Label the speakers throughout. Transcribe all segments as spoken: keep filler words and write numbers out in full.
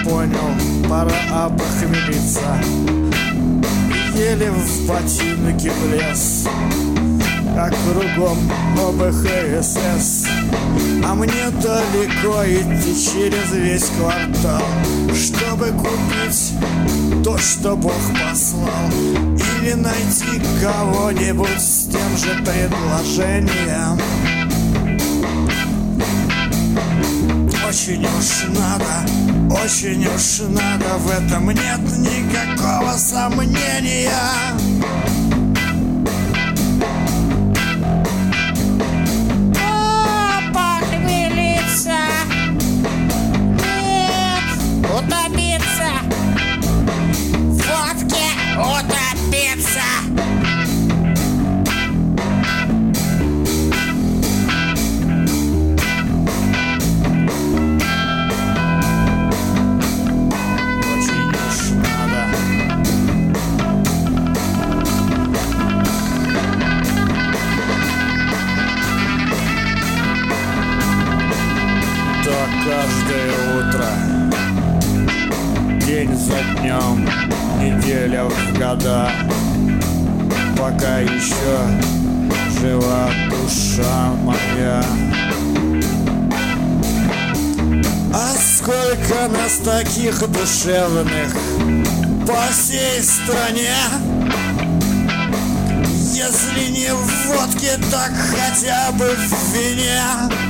Speaker 1: понял, пора опохмелиться. Еле в ботинке влез, а кругом О Бэ Ха Эс Эс. А мне далеко идти через весь квартал, чтобы купить то, что Бог послал, или найти кого-нибудь с тем же предложением. Очень уж надо, очень уж надо, в этом нет никакого сомнения.
Speaker 2: Утопиться, в водке утопиться.
Speaker 1: Очень уж надо. То каждое утро, день за днем, неделя в года, пока еще жива душа моя. А сколько нас таких душевных по всей стране, если не в водке, так хотя бы в вине.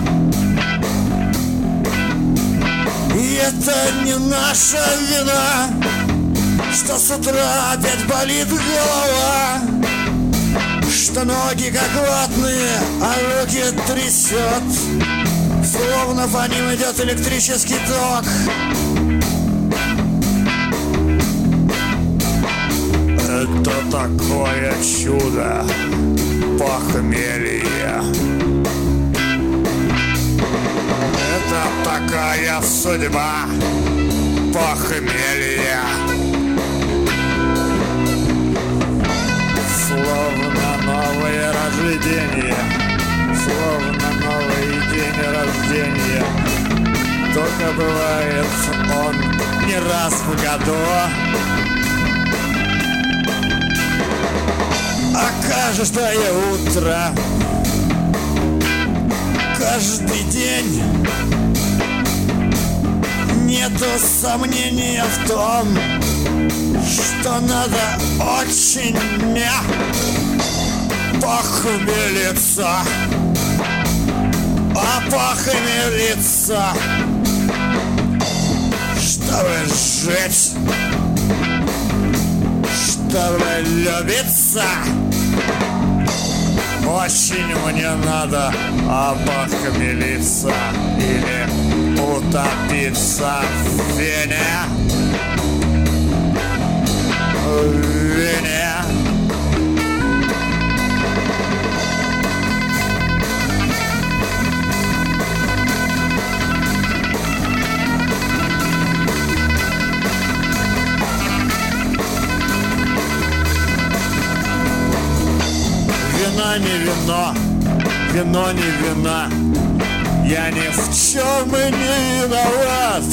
Speaker 1: И это не наша вина, что с утра опять болит голова, что ноги как ватные, а руки трясет, словно по ним идет электрический ток. Это такое чудо похмелья. Это такая судьба похмелья. Словно новое рождение, словно новый день рождения. Только бывает он не раз в году. А каждое утро, каждый день, нету сомнения в том, что надо очень не похмелиться. А похмелиться, чтобы жить, чтобы любиться. Очень мне надо опохмелиться или утопиться в вине, в вине. Вино не вино, вино не вина, я ни в чем и не виноват.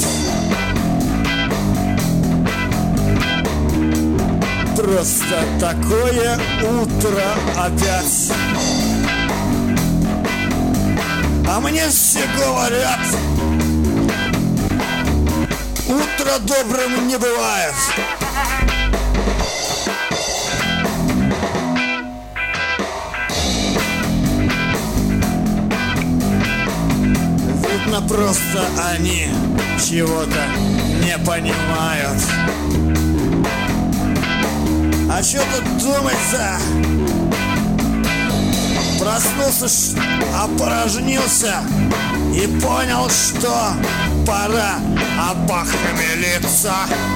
Speaker 1: Просто такое утро опять. А мне все говорят, утро добрым не бывает. Видно, просто они чего-то не понимают. А что тут думать-то? Проснулся, опорожнился и понял, что пора опохмелиться.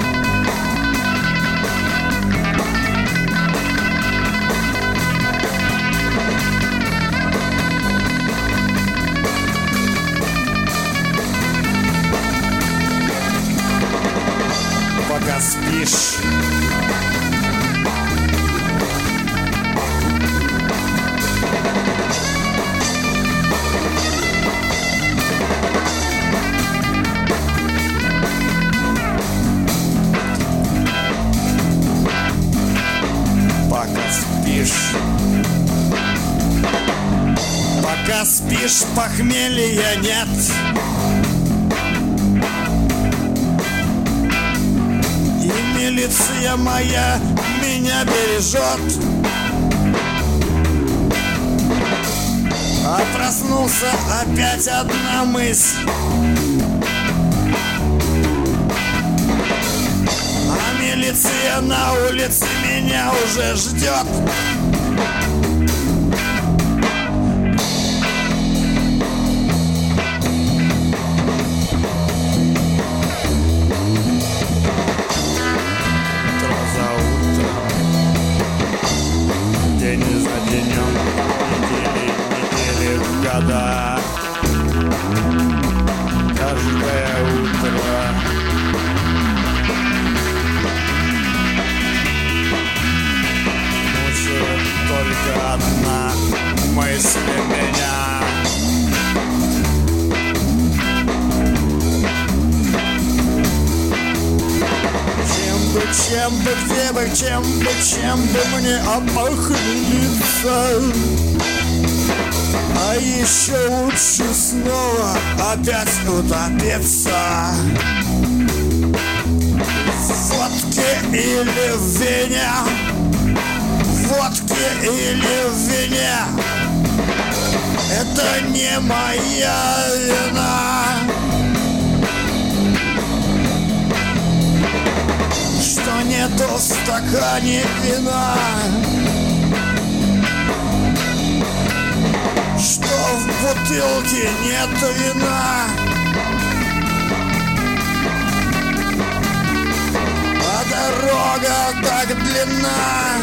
Speaker 1: Пока спишь, спишь, похмелья нет. И милиция моя меня бережет. А проснулся опять одна мысль. А милиция на улице меня уже ждет. Утро за утром, день за днем, недели, недели в года. Каждое утро мучает только одна мысль меня. Чем бы, чем бы, где бы, чем бы, чем бы мне опохмелиться. А еще лучше снова опять утопиться. В водке или в вине, в водке или в вине. Это не моя вина, что нету в стакане вина, что в бутылке нет вина. А дорога так длинна.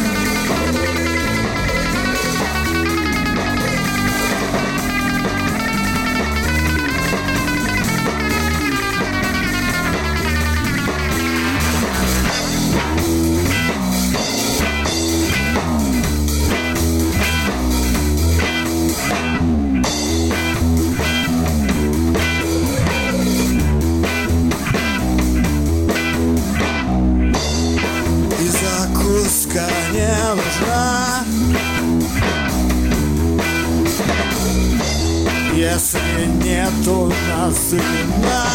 Speaker 1: Закуска не нужна, если нет у нас вина.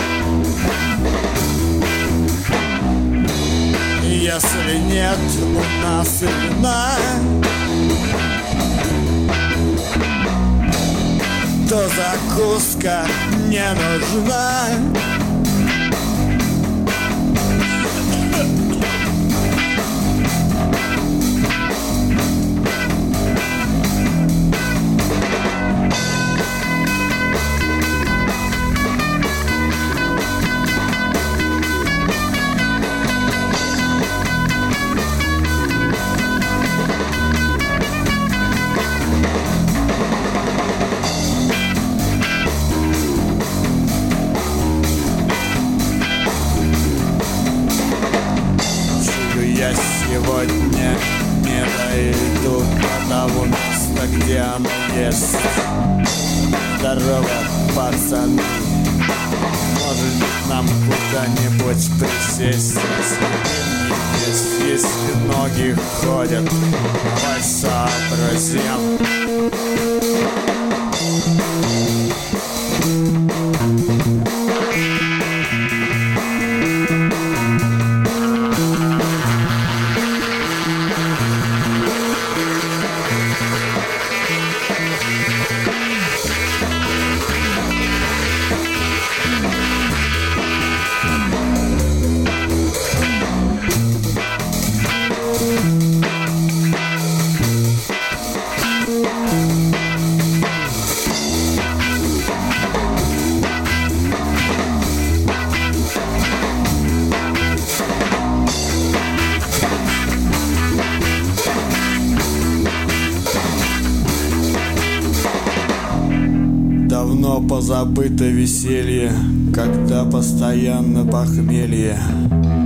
Speaker 1: Если нет у нас вина, то закуска не нужна. Я сегодня не дойду до того места, где оно есть. Здорово, пацаны. Может быть, нам куда-нибудь присесть? Если, если ноги ходят, давай сообразим. Давно позабыто веселье, когда постоянно похмелье.